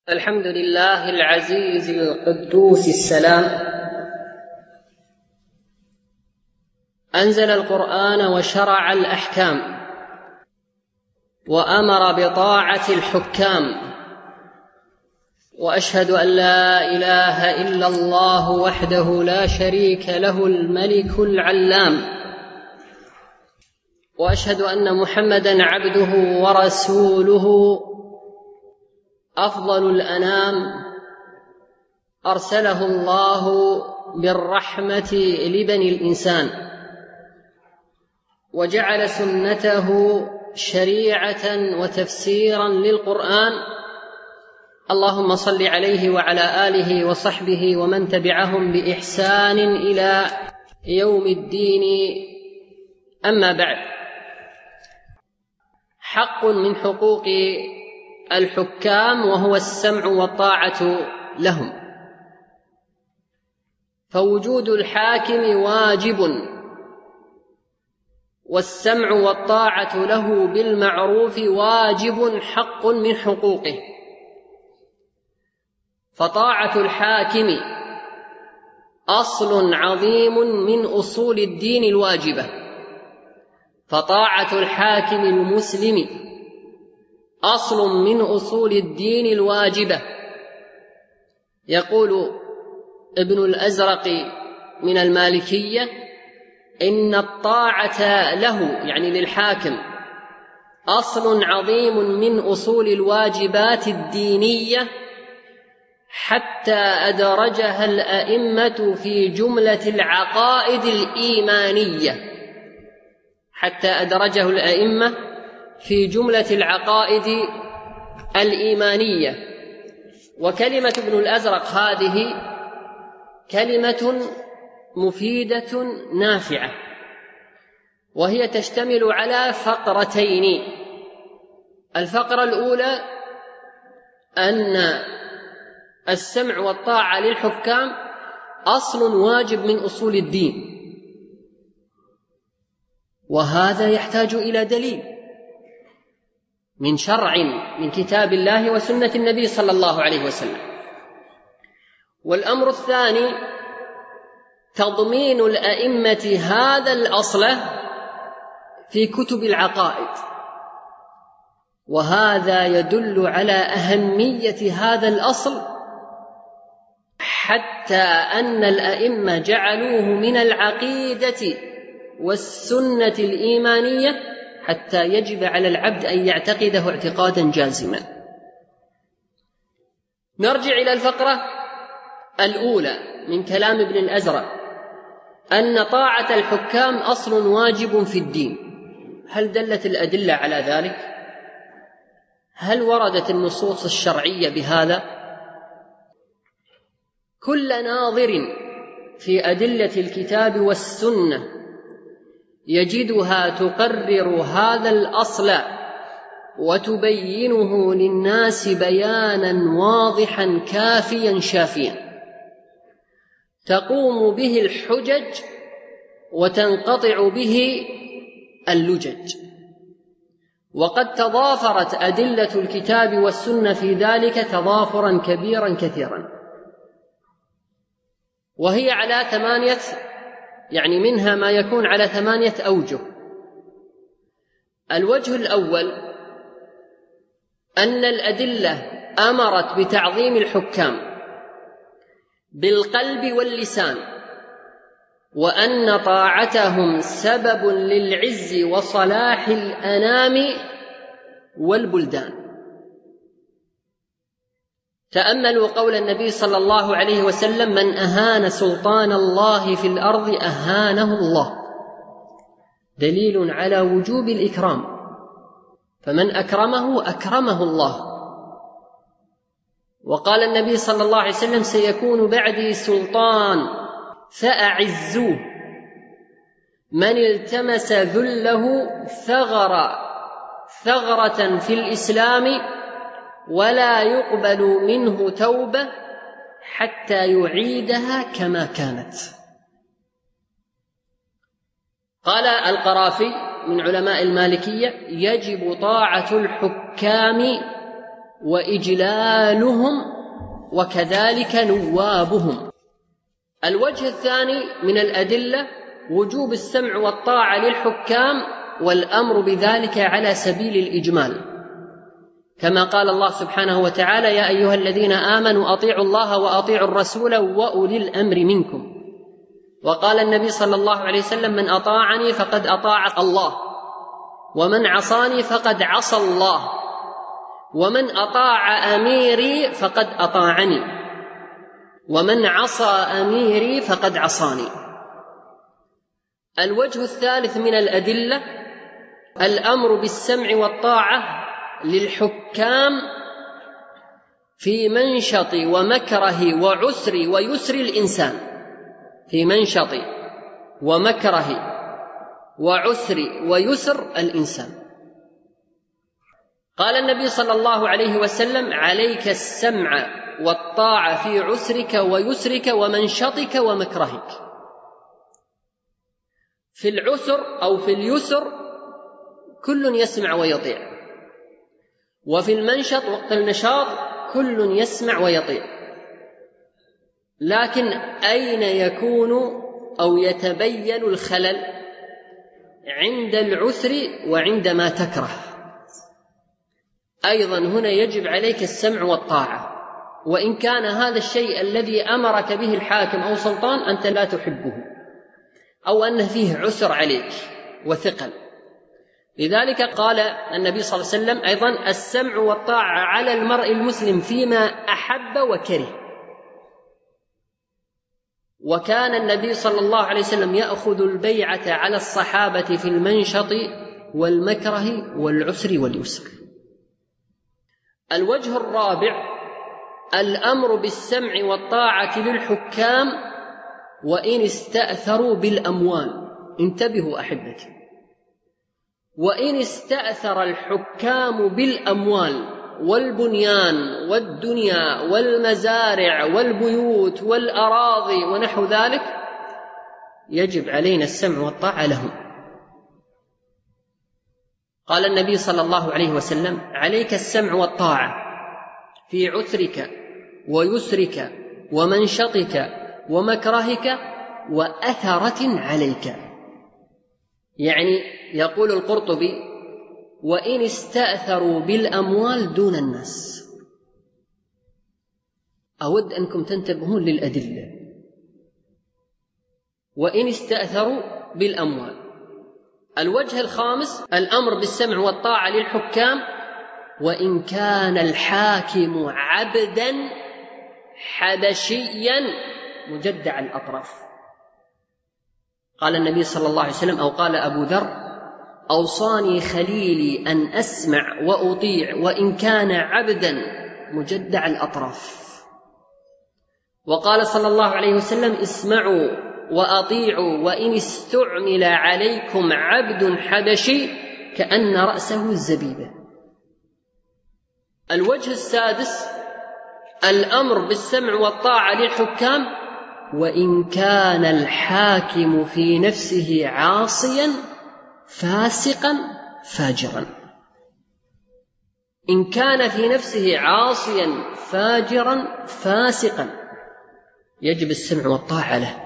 الحمد لله العزيز القدوس السلام، أنزل القرآن وشرع الأحكام وأمر بطاعة الحكام، وأشهد أن لا إله إلا الله وحده لا شريك له الملك العلام، وأشهد أن محمدًا عبده ورسوله أفضل الأنام، أرسله الله بالرحمة لبني الإنسان، وجعل سنته شريعة وتفسيرا للقرآن. اللهم صل عليه وعلى آله وصحبه ومن تبعهم بإحسان إلى يوم الدين. أما بعد، حق من حقوق الحكام وهو السمع والطاعة لهم، فوجود الحاكم واجب، والسمع والطاعة له بالمعروف واجب حق من حقوقه. فطاعة الحاكم أصل عظيم من أصول الدين الواجبة، فطاعة الحاكم المسلم أصل من أصول الدين الواجبة. يقول ابن الأزرق من المالكية: إن الطاعة له، يعني للحاكم، أصل عظيم من أصول الواجبات الدينية، حتى أدرجها الأئمة في جملة العقائد الإيمانية، حتى أدرجه الأئمة في جملة العقائد الإيمانية. وكلمة ابن الأزرق هذه كلمة مفيدة نافعة، وهي تشتمل على فقرتين. الفقرة الأولى أن السمع والطاعة للحكام أصل واجب من أصول الدين، وهذا يحتاج إلى دليل من شرع من كتاب الله وسنة النبي صلى الله عليه وسلم. والأمر الثاني تضمين الأئمة هذا الأصل في كتب العقائد، وهذا يدل على أهمية هذا الأصل، حتى أن الأئمة جعلوه من العقيدة والسنة الإيمانية، حتى يجب على العبد أن يعتقده اعتقادا جازما. نرجع إلى الفقرة الأولى من كلام ابن الأزرق، أن طاعة الحكام أصل واجب في الدين. هل دلت الأدلة على ذلك؟ هل وردت النصوص الشرعية بهذا؟ كل ناظر في أدلة الكتاب والسنة يجدها تقرر هذا الأصل وتبينه للناس بيانا واضحا كافيا شافيا، تقوم به الحجج وتنقطع به اللجج. وقد تضافرت أدلة الكتاب والسنة في ذلك تضافرا كبيرا كثيرا، وهي على يعني منها ما يكون على 8 أوجه. الوجه الأول أن الأدلة أمرت بتعظيم الحكام بالقلب واللسان، وأن طاعتهم سبب للعز وصلاح الأنام والبلدان. تأملوا قول النبي صلى الله عليه وسلم: من أهان سلطان الله في الأرض أهانه الله، دليل على وجوب الإكرام، فمن أكرمه أكرمه الله. وقال النبي صلى الله عليه وسلم: سيكون بعدي سلطان فأعزوه، من التمس ذله ثغرة في الإسلام ولا يقبل منه توبة حتى يعيدها كما كانت. قال القرافي من علماء المالكية: يجب طاعة الحكام وإجلالهم وكذلك نوابهم. الوجه الثاني من الأدلة وجوب السمع والطاعة للحكام والأمر بذلك على سبيل الإجمال، كما قال الله سبحانه وتعالى: يا أيها الذين آمنوا أطيعوا الله وأطيعوا الرسول وأولي الأمر منكم. وقال النبي صلى الله عليه وسلم: من أطاعني فقد أطاع الله، ومن عصاني فقد عصى الله، ومن أطاع أميري فقد أطاعني، ومن عصى أميري فقد عصاني. الوجه الثالث من الأدلة الأمر بالسمع والطاعة للحكام في منشط ومكره وعسر ويسر الإنسان، في منشط ومكره وعسر ويسر الإنسان. قال النبي صلى الله عليه وسلم: عليك السمع والطاعة في عسرك ويسرك ومنشطك ومكرهك. في العسر أو في اليسر كل يسمع ويطيع، وفي المنشط وقت النشاط كل يسمع ويطيع، لكن أين يكون أو يتبين الخلل؟ عند العسر وعندما تكره. أيضا هنا يجب عليك السمع والطاعة، وإن كان هذا الشيء الذي أمرك به الحاكم أو سلطان أنت لا تحبه، أو أنه فيه عسر عليك وثقل. لذلك قال النبي صلى الله عليه وسلم أيضا: السمع والطاعة على المرء المسلم فيما أحب وكره. وكان النبي صلى الله عليه وسلم يأخذ البيعة على الصحابة في المنشط والمكره والعسر واليسر. الوجه الرابع الأمر بالسمع والطاعة للحكام وإن استأثروا بالأموال. انتبهوا أحبتي، وإن استأثر الحكام بالأموال والبنيان والدنيا والمزارع والبيوت والأراضي ونحو ذلك يجب علينا السمع والطاعة لهم. قال النبي صلى الله عليه وسلم: عليك السمع والطاعة في عسرك ويسرك ومنشطك ومكرهك وأثرة عليك. يعني يقول القرطبي: وإن استأثروا بالأموال دون الناس. أود أنكم تنتبهون للأدلة. وإن استأثروا بالأموال. الوجه الخامس الأمر بالسمع والطاعة للحكام وإن كان الحاكم عبدا حبشيا مجدع الأطراف. قال النبي صلى الله عليه وسلم أو قال أبو ذر: أوصاني خليلي أن أسمع وأطيع وإن كان عبدا مجدع الأطراف. وقال صلى الله عليه وسلم: اسمعوا وأطيعوا وإن استعمل عليكم عبد حبشي كأن رأسه الزبيبة. الوجه السادس الأمر بالسمع والطاعة للحكام وإن كان الحاكم في نفسه عاصيا فاسقا فاجرا. إن كان في نفسه عاصيا فاجرا فاسقا يجب السمع والطاعة له.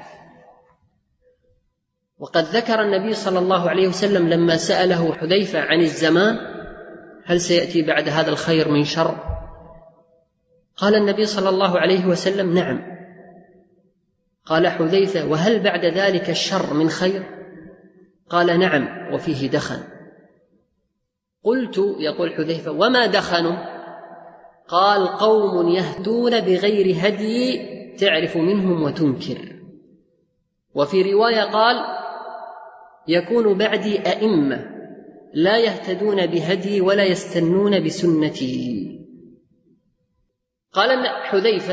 وقد ذكر النبي صلى الله عليه وسلم لما سأله حذيفة عن الزمان: هل سيأتي بعد هذا الخير من شر؟ قال النبي صلى الله عليه وسلم: نعم. قال حذيفة: وهل بعد ذلك الشر من خير؟ قال: نعم وفيه دخن. قلت، يقول حذيفة: وما دخن؟ قال: قوم يهدون بغير هدي تعرف منهم وتنكر. وفي رواية قال: يكون بعدي أئمة لا يهتدون بهدي ولا يستنون بسنتي. قال حذيفة: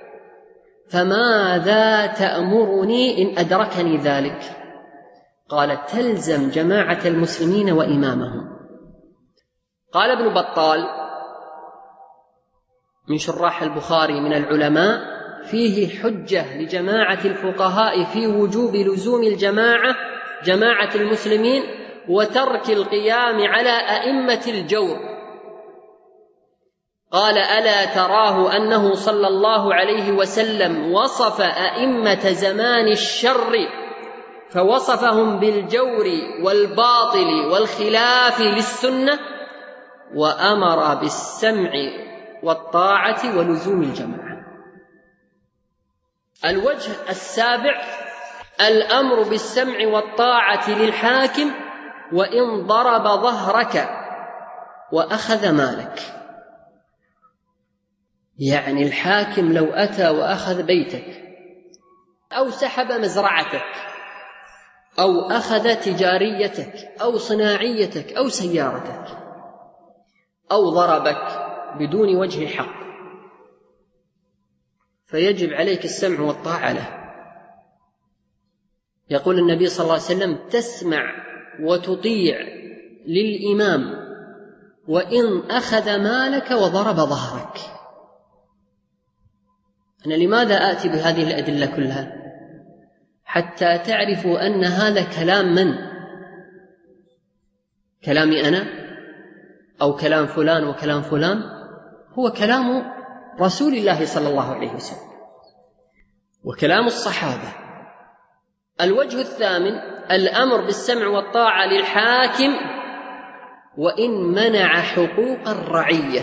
فماذا تأمرني إن أدركني ذلك؟ قال: تلزم جماعة المسلمين وإمامهم. قال ابن بطال من شراح البخاري من العلماء: فيه حجة لجماعة الفقهاء في وجوب لزوم جماعة المسلمين وترك القيام على أئمة الجور. قال: ألا تراه أنه صلى الله عليه وسلم وصف أئمة زمان الشر فوصفهم بالجور والباطل والخلاف للسنة، وأمر بالسمع والطاعة ولزوم الجماعة. الوجه السابع: الأمر بالسمع والطاعة للحاكم وإن ضرب ظهرك وأخذ مالك. يعني الحاكم لو أتى وأخذ بيتك أو سحب مزرعتك أو أخذ تجاريتك أو صناعيتك أو سيارتك أو ضربك بدون وجه حق، فيجب عليك السمع والطاعة له. يقول النبي صلى الله عليه وسلم: تسمع وتطيع للإمام وإن أخذ مالك وضرب ظهرك. أنا لماذا آتي بهذه الأدلة كلها؟ حتى تعرفوا أن هذا كلام من؟ كلامي أنا أو كلام فلان وكلام فلان؟ هو كلام رسول الله صلى الله عليه وسلم وكلام الصحابة. الوجه الثامن: الأمر بالسمع والطاعة للحاكم وإن منع حقوق الرعية،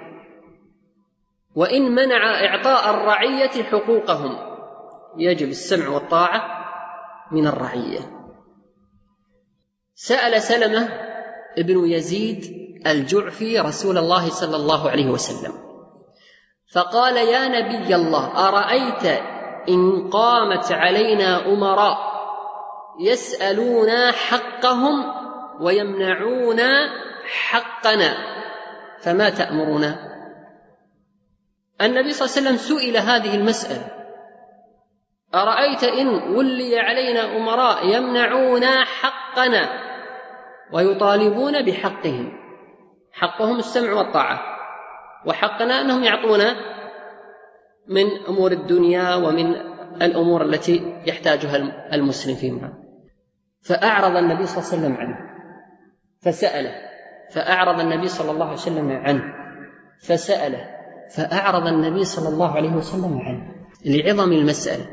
وإن منع إعطاء الرعية حقوقهم يجب السمع والطاعة من الرعية. سأل سلمة ابن يزيد الجعفي رسول الله صلى الله عليه وسلم فقال: يا نبي الله، أرأيت إن قامت علينا أمراء يسألون حقهم ويمنعون حقنا فما تأمرنا؟ النبي صلى الله عليه وسلم سئل هذه المسألة: أرأيت إن ولي علينا أمراء يمنعون حقنا ويطالبون بحقهم، حقهم السمع والطاعة، وحقنا أنهم يعطونا من أمور الدنيا ومن الأمور التي يحتاجها المسلم فيما. فأعرض النبي صلى الله عليه وسلم عنه فسأله، فأعرض النبي صلى الله عليه وسلم عنه فسأله، فأعرض النبي صلى الله عليه وسلم عنه لعظم المسألة.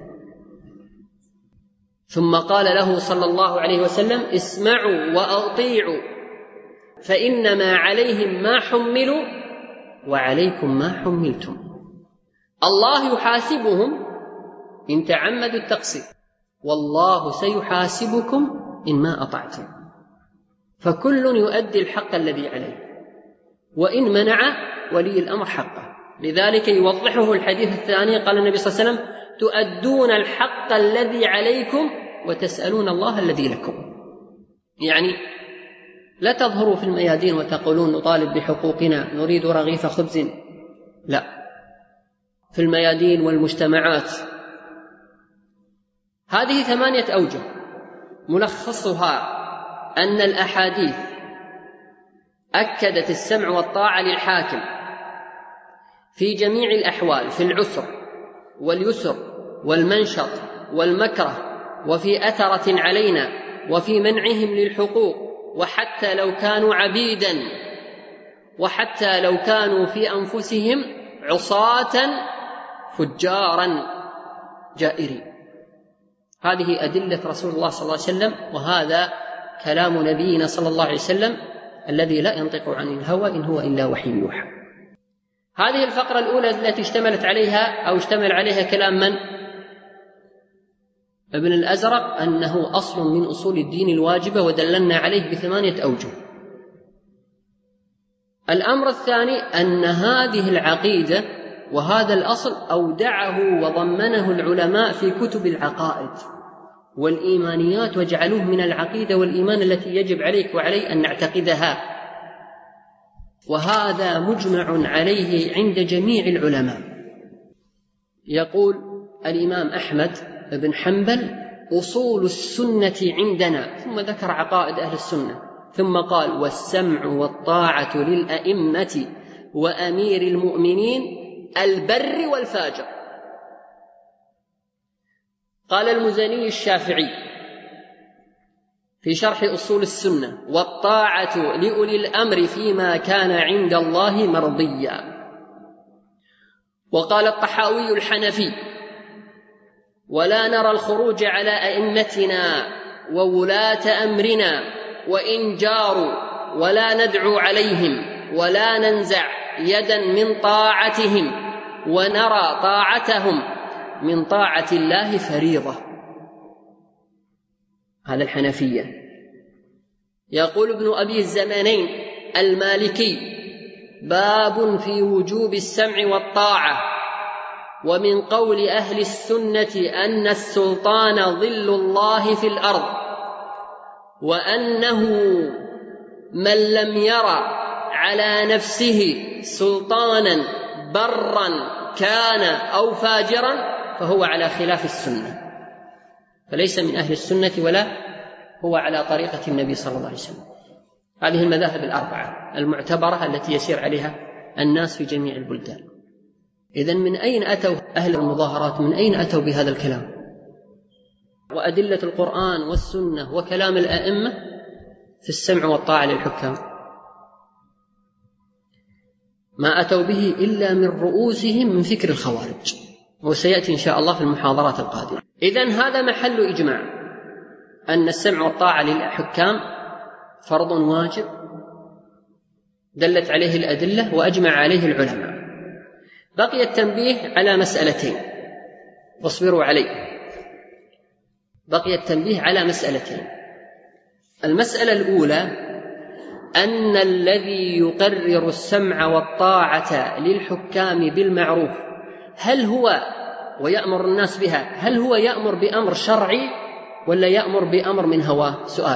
ثم قال له صلى الله عليه وسلم: اسمعوا وأطيعوا فإنما عليهم ما حملوا وعليكم ما حملتم. الله يحاسبهم إن تعمدوا التقصير، والله سيحاسبكم إن ما أطعتم. فكل يؤدي الحق الذي عليه، وإن منع ولي الأمر حقه. لذلك يوضحه الحديث الثاني، قال النبي صلى الله عليه وسلم: تؤدون الحق الذي عليكم وتسألون الله الذي لكم. يعني لا تظهروا في الميادين وتقولون نطالب بحقوقنا، نريد رغيف خبز، لا، في الميادين والمجتمعات. هذه 8 أوجه، ملخصها أن الأحاديث أكدت السمع والطاعة للحاكم في جميع الأحوال، في العسر واليسر والمنشط والمكره، وفي أثرة علينا، وفي منعهم للحقوق، وحتى لو كانوا عبيدا، وحتى لو كانوا في أنفسهم عصاة فجارا جائرين. هذه أدلة رسول الله صلى الله عليه وسلم، وهذا كلام نبينا صلى الله عليه وسلم الذي لا ينطق عن الهوى إن هو إلا وحي يوحى. هذه الفقرة الأولى التي اشتمل عليها كلام من؟ ابن الأزرق، أنه أصل من أصول الدين الواجبة، ودللنا عليه ب8 أوجه. الأمر الثاني أن هذه العقيدة وهذا الأصل أودعه وضمنه العلماء في كتب العقائد والإيمانيات، وجعلوه من العقيدة والإيمان التي يجب عليك وعلي أن نعتقدها، وهذا مجمع عليه عند جميع العلماء. يقول الإمام أحمد بن حنبل: أصول السنة عندنا، ثم ذكر عقائد أهل السنة، ثم قال: والسمع والطاعة للأئمة وأمير المؤمنين البر والفاجر. قال المزني الشافعي في شرح أصول السنة: والطاعة لأولي الأمر فيما كان عند الله مرضيا. وقال الطحاوي الحنفي: ولا نرى الخروج على أئمتنا وولاة أمرنا وإن جاروا، ولا ندعو عليهم، ولا ننزع يدا من طاعتهم، ونرى طاعتهم من طاعة الله فريضة. هذا الحنفية. يقول ابن أبي الزمانين المالكي: باب في وجوب السمع والطاعة. ومن قول أهل السنة أن السلطان ظل الله في الأرض، وأنه من لم يرى على نفسه سلطانا برا كان أو فاجرا فهو على خلاف السنة، فليس من أهل السنة ولا هو على طريقة النبي صلى الله عليه وسلم. هذه المذاهب الأربعة المعتبرة التي يسير عليها الناس في جميع البلدان. إذن من أين أتوا أهل المظاهرات؟ من أين أتوا بهذا الكلام؟ وأدلة القرآن والسنة وكلام الأئمة في السمع والطاعة للحكام ما أتوا به إلا من رؤوسهم من فكر الخوارج، وسيأتي إن شاء الله في المحاضرات القادمة. إذن هذا محل إجماع أن السمع والطاعة للحكام فرض واجب دلت عليه الأدلة وأجمع عليه العلماء. بقي التنبيه على مسألتين، واصبروا عليه. بقي التنبيه على مسألتين. المسألة الأولى أن الذي يقرر السمع والطاعة للحكام بالمعروف هل هو ويأمر الناس بها، هل هو يأمر بأمر شرعي ولا يأمر بأمر من هواه؟ سؤال.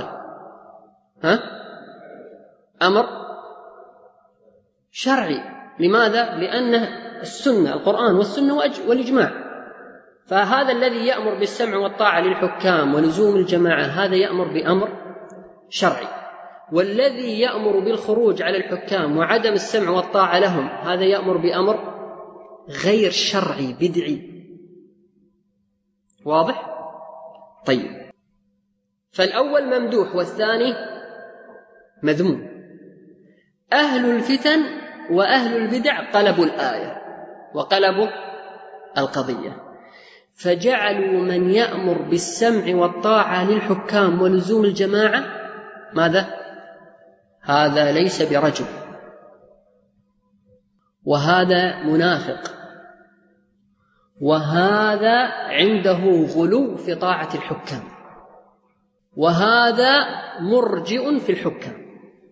أمر شرعي. لماذا؟ لأن السنة، القرآن والسنة والإجماع. فهذا الذي يأمر بالسمع والطاعة للحكام ولزوم الجماعة هذا يأمر بأمر شرعي، والذي يأمر بالخروج على الحكام وعدم السمع والطاعة لهم هذا يأمر بأمر غير شرعي بدعي. واضح؟ طيب، فالأول ممدوح والثاني مذموم. أهل الفتن وأهل البدع قلبوا الآية وقلبوا القضية، فجعلوا من يأمر بالسمع والطاعة للحكام ولزوم الجماعة ماذا؟ هذا ليس برجل، وهذا منافق، وهذا عنده غلو في طاعة الحكام، وهذا مرجئ في الحكام.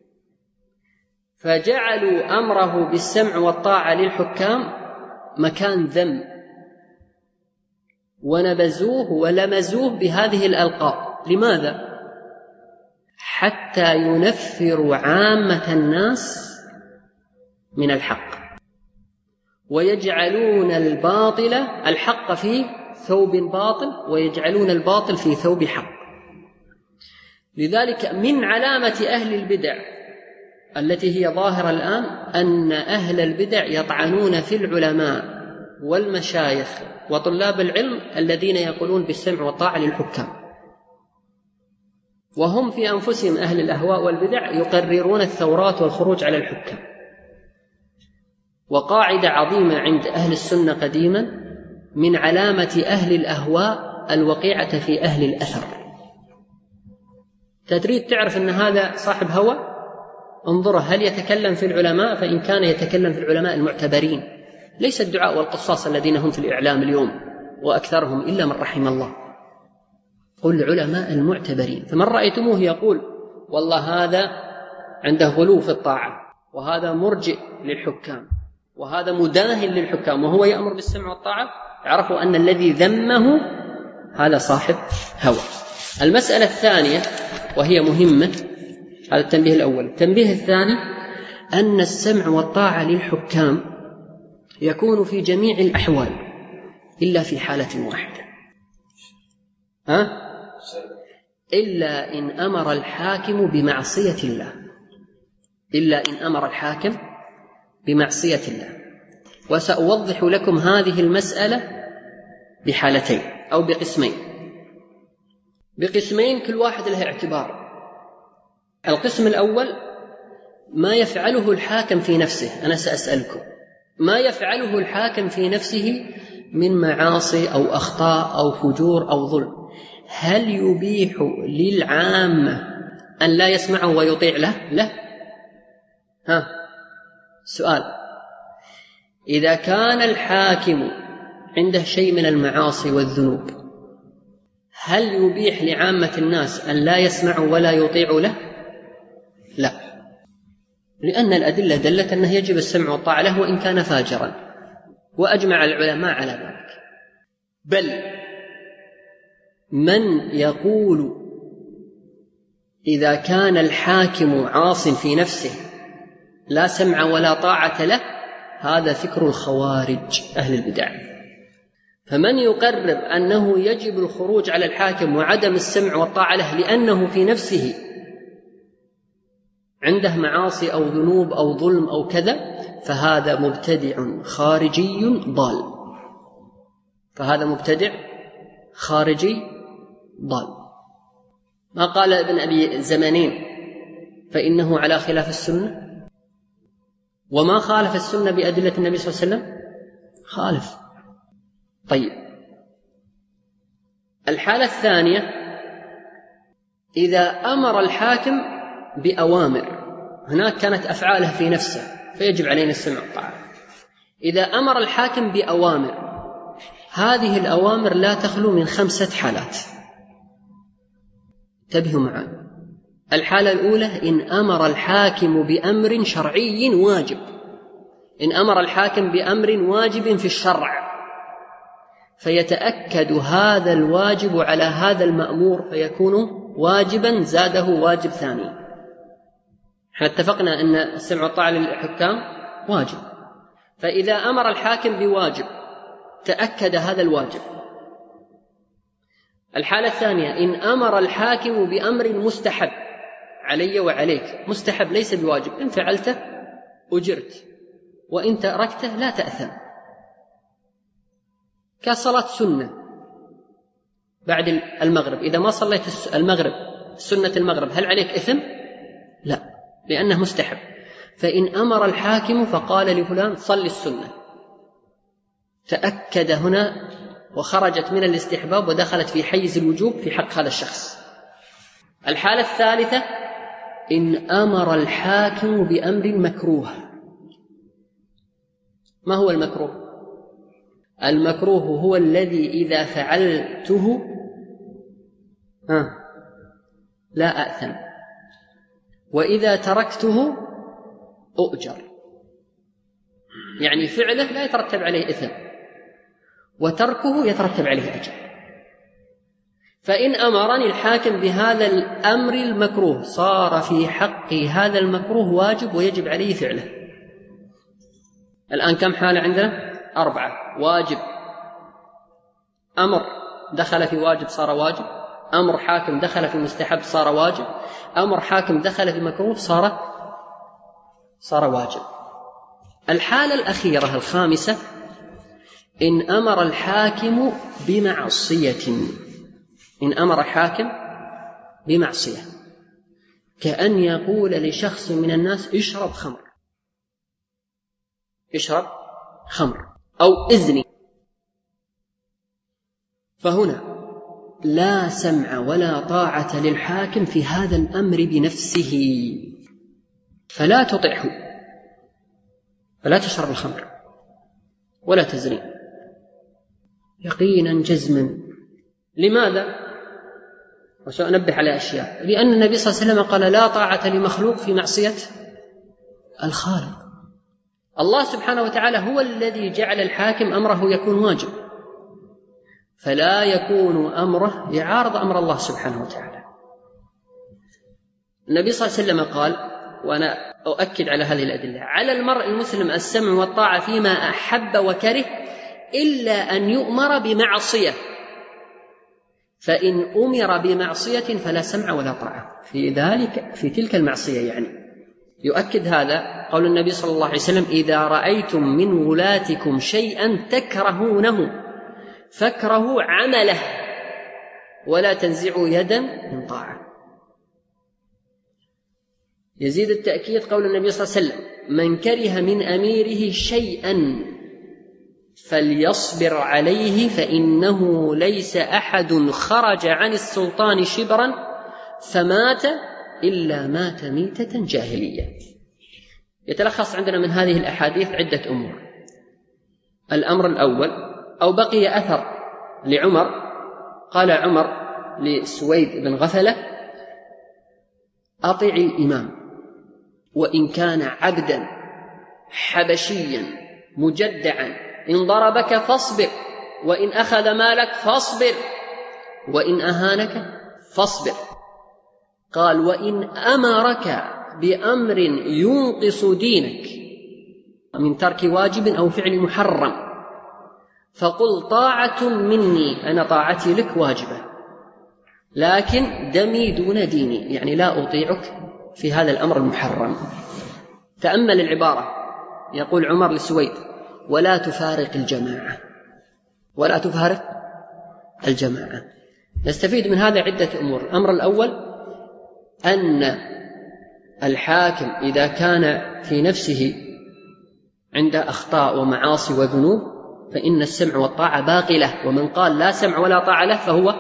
فجعلوا أمره بالسمع والطاعة للحكام مكان ذم، ونبذوه ولمزوه بهذه الألقاب. لماذا؟ حتى ينفروا عامة الناس من الحق، ويجعلون الباطل الحق في ثوب باطل، ويجعلون الباطل في ثوب حق. لذلك من علامة أهل البدع التي هي ظاهرة الآن أن أهل البدع يطعنون في العلماء والمشايخ وطلاب العلم الذين يقولون بالسمع والطاعة للحكام، وهم في أنفسهم أهل الأهواء والبدع يقررون الثورات والخروج على الحكام. وقاعدة عظيمة عند أهل السنة قديما: من علامة أهل الأهواء الوقيعة في أهل الأثر. تريد تعرف أن هذا صاحب هوى؟ انظره هل يتكلم في العلماء، فإن كان يتكلم في العلماء المعتبرين، ليس الدعاء والقصاص الذين هم في الإعلام اليوم وأكثرهم إلا من رحم الله، قل العلماء المعتبرين. فمن رأيتموه يقول والله هذا عنده غلو في الطاعة، وهذا مرجئ للحكام، وهذا مداهن للحكام، وهو يأمر بالسمع والطاعة، اعرفوا أن الذي ذمه هذا صاحب هوى. المسألة الثانية وهي مهمة، هذا التنبيه الأول. التنبيه الثاني أن السمع والطاعة للحكام يكون في جميع الأحوال إلا في حالة واحدة، إلا إن أمر الحاكم بمعصية الله، إلا إن أمر الحاكم بمعصية الله. وسأوضح لكم هذه المسألة بحالتين أو بقسمين كل واحد له اعتبار. القسم الأول ما يفعله الحاكم في نفسه. أنا سأسألكم ما يفعله الحاكم في نفسه من معاصي أو أخطاء أو فجور أو ظلم، هل يبيح للعامة أن لا يسمعه ويطيع له؟ لا. سؤال: إذا كان الحاكم عنده شيء من المعاصي والذنوب، هل يبيح لعامة الناس أن لا يسمعوا ولا يطيعوا له؟ لا، لأن الأدلة دلت أنه يجب السمع والطاعة له وإن كان فاجرا، وأجمع العلماء على ذلك. بل من يقول إذا كان الحاكم عاص في نفسه لا سمع ولا طاعة له، هذا فكر الخوارج أهل البدع. فمن يقرر أنه يجب الخروج على الحاكم وعدم السمع والطاعة له لأنه في نفسه عنده معاصي أو ذنوب أو ظلم أو كذا، فهذا مبتدع خارجي ضال. فهذا مبتدع خارجي ضال. ما قال ابن أبي زمانين فإنه على خلاف السنة، وما خالف السنة بأدلة النبي صلى الله عليه وسلم خالف. طيب، الحالة الثانية: إذا أمر الحاكم بأوامر، هناك كانت أفعاله في نفسه فيجب علينا السمع والطاعة. إذا أمر الحاكم بأوامر، هذه الأوامر لا تخلو من 5 حالات. انتبهوا معي. الحالة الأولى: إن أمر الحاكم بأمر شرعي واجب، إن أمر الحاكم بأمر واجب في الشرع فيتأكد هذا الواجب على هذا المأمور فيكون واجبا زاده واجب ثاني. احنا اتفقنا أن السمع والطاعة للحكام واجب، فإذا أمر الحاكم بواجب تأكد هذا الواجب. الحالة الثانية: إن أمر الحاكم بأمر مستحب علي وعليك، مستحب ليس بواجب، إن فعلته أجرت وإن تركته لا تأثم، كصلاة سنة بعد المغرب، إذا ما صليت المغرب سنة المغرب هل عليك إثم؟ لا، لأنه مستحب. فإن أمر الحاكم فقال لفلان صل السنة، تأكد هنا وخرجت من الاستحباب ودخلت في حيز الوجوب في حق هذا الشخص. الحالة الثالثة: إن أمر الحاكم بأمر مكروه. ما هو المكروه؟ المكروه هو الذي إذا فعلته لا أأثم، وإذا تركته أؤجر. يعني فعله لا يترتب عليه إثم، وتركه يترتب عليه أجر. فإن أمرني الحاكم بهذا الأمر المكروه صار في حقي هذا المكروه واجب ويجب عليه فعله. الآن كم حالة عندنا؟ 4. واجب، أمر دخل في واجب صار واجب، أمر حاكم دخل في مستحب صار واجب، أمر حاكم دخل في مكروه صار واجب. الحالة الأخيرة الخامسة: إن أمر الحاكم بمعصية. إن أمر الحاكم بمعصية، كأن يقول لشخص من الناس اشرب خمر، اشرب خمر أو إذني، فهنا لا سمع ولا طاعة للحاكم في هذا الأمر بنفسه، فلا تطعه، فلا تشرب الخمر ولا تزني يقينا جزما. لماذا؟ وسأنبه على أشياء. لأن النبي صلى الله عليه وسلم قال لا طاعة لمخلوق في معصية الخالق. الله سبحانه وتعالى هو الذي جعل الحاكم أمره يكون واجب، فلا يكون أمره يعارض أمر الله سبحانه وتعالى. النبي صلى الله عليه وسلم قال، وأنا أؤكد على هذه الأدلة: على المرء المسلم السمع والطاعة فيما أحب وكره إلا أن يؤمر بمعصية، فإن أمر بمعصية فلا سمع ولا طاعة في ذلك، في تلك المعصية. يعني يؤكد هذا قول النبي صلى الله عليه وسلم: إذا رأيتم من ولاتكم شيئا تكرهونه فاكرهوا عمله ولا تنزعوا يدا من طاعة. يزيد التأكيد قول النبي صلى الله عليه وسلم: من كره من أميره شيئا فليصبر عليه فإنه ليس أحد خرج عن السلطان شبرا فمات إلا مات ميتة جاهلية. يتلخص عندنا من هذه الأحاديث عدة أمور. الأمر الأول، أو بقي أثر لعمر، قال عمر لسويد بن غفلة: أطع الإمام وإن كان عبدا حبشيا مجدعا، إن ضربك فاصبر، وإن أخذ مالك فاصبر، وإن أهانك فاصبر. قال: وإن أمرك بأمر ينقص دينك من ترك واجب أو فعل محرم فقل طاعة مني، أنا طاعتي لك واجبة، لكن دمي دون ديني، يعني لا أطيعك في هذا الأمر المحرم. تأمل العبارة، يقول عمر لسويد: ولا تفارق الجماعة، ولا تفارق الجماعة. نستفيد من هذا عدة أمور. الأمر الأول أن الحاكم إذا كان في نفسه عند أخطاء ومعاصي وذنوب فإن السمع والطاعة باقي له، ومن قال لا سمع ولا طاعة له فهو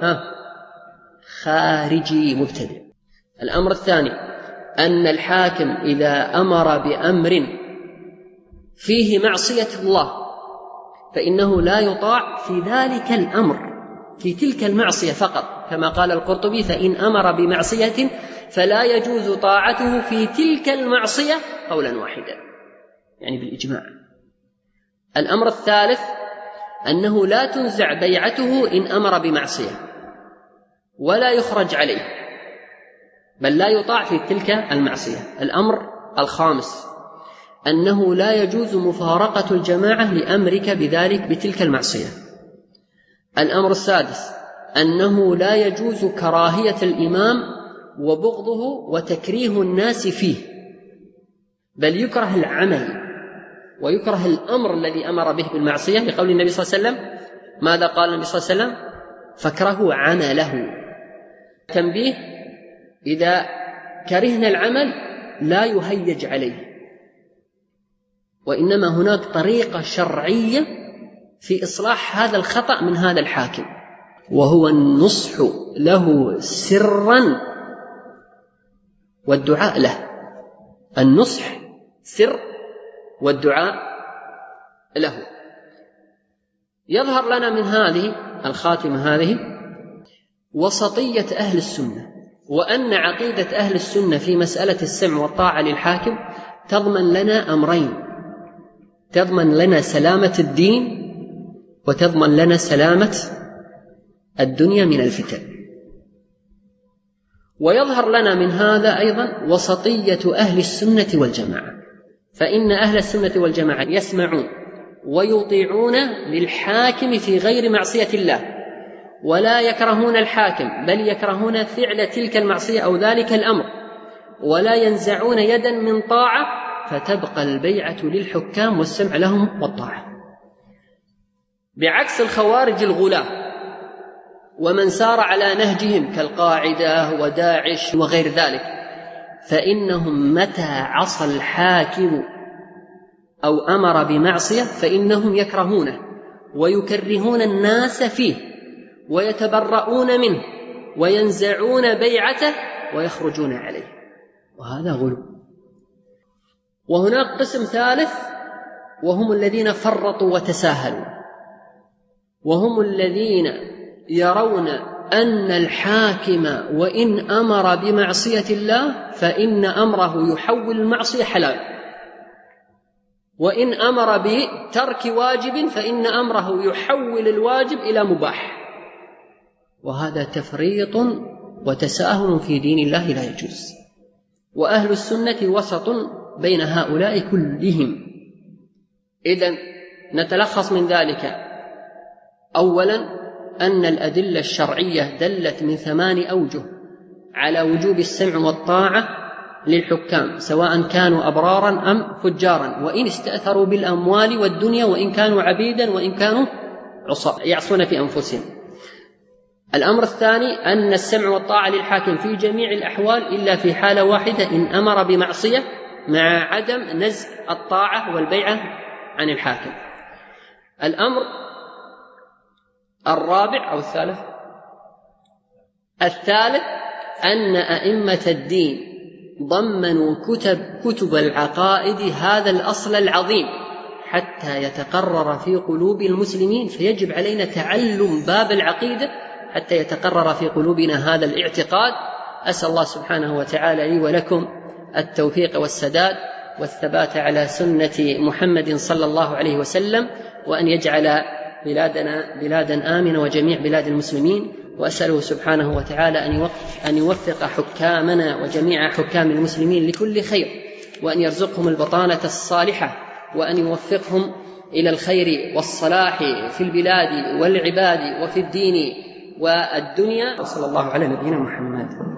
خارجي مبتدع. الأمر الثاني أن الحاكم إذا أمر بأمر فيه معصية الله فإنه لا يطاع في ذلك الأمر، في تلك المعصية فقط، كما قال القرطبي: فإن أمر بمعصية فلا يجوز طاعته في تلك المعصية قولا واحدا، يعني بالإجماع. الأمر الثالث أنه لا تنزع بيعته إن أمر بمعصية ولا يخرج عليه، بل لا يطاع في تلك المعصية. الأمر الخامس أنه لا يجوز مفارقة الجماعة لأمرك بذلك بتلك المعصية. الأمر السادس أنه لا يجوز كراهية الإمام وبغضه وتكريه الناس فيه، بل يكره العمل ويكره الأمر الذي أمر به بالمعصية، لقول النبي صلى الله عليه وسلم: ماذا قال النبي صلى الله عليه وسلم؟ فاكرهوا عمله. تنبيه: إذا كرهنا العمل لا يهيج عليه، وإنما هناك طريقة شرعية في إصلاح هذا الخطأ من هذا الحاكم، وهو النصح له سرا والدعاء له. النصح سر والدعاء له. يظهر لنا من هذه الخاتمة هذه وسطية أهل السنة، وأن عقيدة أهل السنة في مسألة السمع والطاعة للحاكم تضمن لنا أمرين: تضمن لنا سلامة الدين، وتضمن لنا سلامة الدنيا من الفتن. ويظهر لنا من هذا أيضا وسطية أهل السنة والجماعة، فإن أهل السنة والجماعة يسمعون ويطيعون للحاكم في غير معصية الله، ولا يكرهون الحاكم، بل يكرهون فعل تلك المعصية أو ذلك الأمر، ولا ينزعون يدا من طاعة، فتبقى البيعة للحكام والسمع لهم والطاعة. بعكس الخوارج الغلاة ومن سار على نهجهم كالقاعدة وداعش وغير ذلك، فإنهم متى عصى الحاكم أو أمر بمعصية فإنهم يكرهونه ويكرهون الناس فيه ويتبرؤون منه وينزعون بيعته ويخرجون عليه، وهذا غلو. وهناك قسم ثالث وهم الذين فرطوا وتساهلوا، وهم الذين يرون أن الحاكم وإن أمر بمعصية الله فإن أمره يحول المعصية حلال، وإن أمر بترك واجب فإن أمره يحول الواجب إلى مباح، وهذا تفريط وتساهل في دين الله لا يجوز. وأهل السنة وسط بين هؤلاء كلهم. إذن نتلخص من ذلك: أولا أن الأدلة الشرعية دلت من 8 أوجه على وجوب السمع والطاعة للحكام، سواء كانوا أبرارا أم فجارا، وإن استأثروا بالأموال والدنيا، وإن كانوا عبيدا، وإن كانوا عصاة يعصون في أنفسهم. الأمر الثاني أن السمع والطاعة للحاكم في جميع الأحوال إلا في حالة واحدة: إن أمر بمعصية مع عدم نزع الطاعة والبيعة عن الحاكم. الأمر الرابع أو الثالث أن أئمة الدين ضمنوا كتب العقائد هذا الأصل العظيم حتى يتقرر في قلوب المسلمين، فيجب علينا تعلم باب العقيدة حتى يتقرر في قلوبنا هذا الاعتقاد. أسأل الله سبحانه وتعالى لي ولكم التوفيق والسداد والثبات على سنة محمد صلى الله عليه وسلم، وأن يجعل بلادنا بلادا آمنة وجميع بلاد المسلمين. وأسأله سبحانه وتعالى أن يوفق حكامنا وجميع حكام المسلمين لكل خير، وأن يرزقهم البطانة الصالحة، وأن يوفقهم إلى الخير والصلاح في البلاد والعباد وفي الدين والدنيا. وصلى الله على نبينا محمد.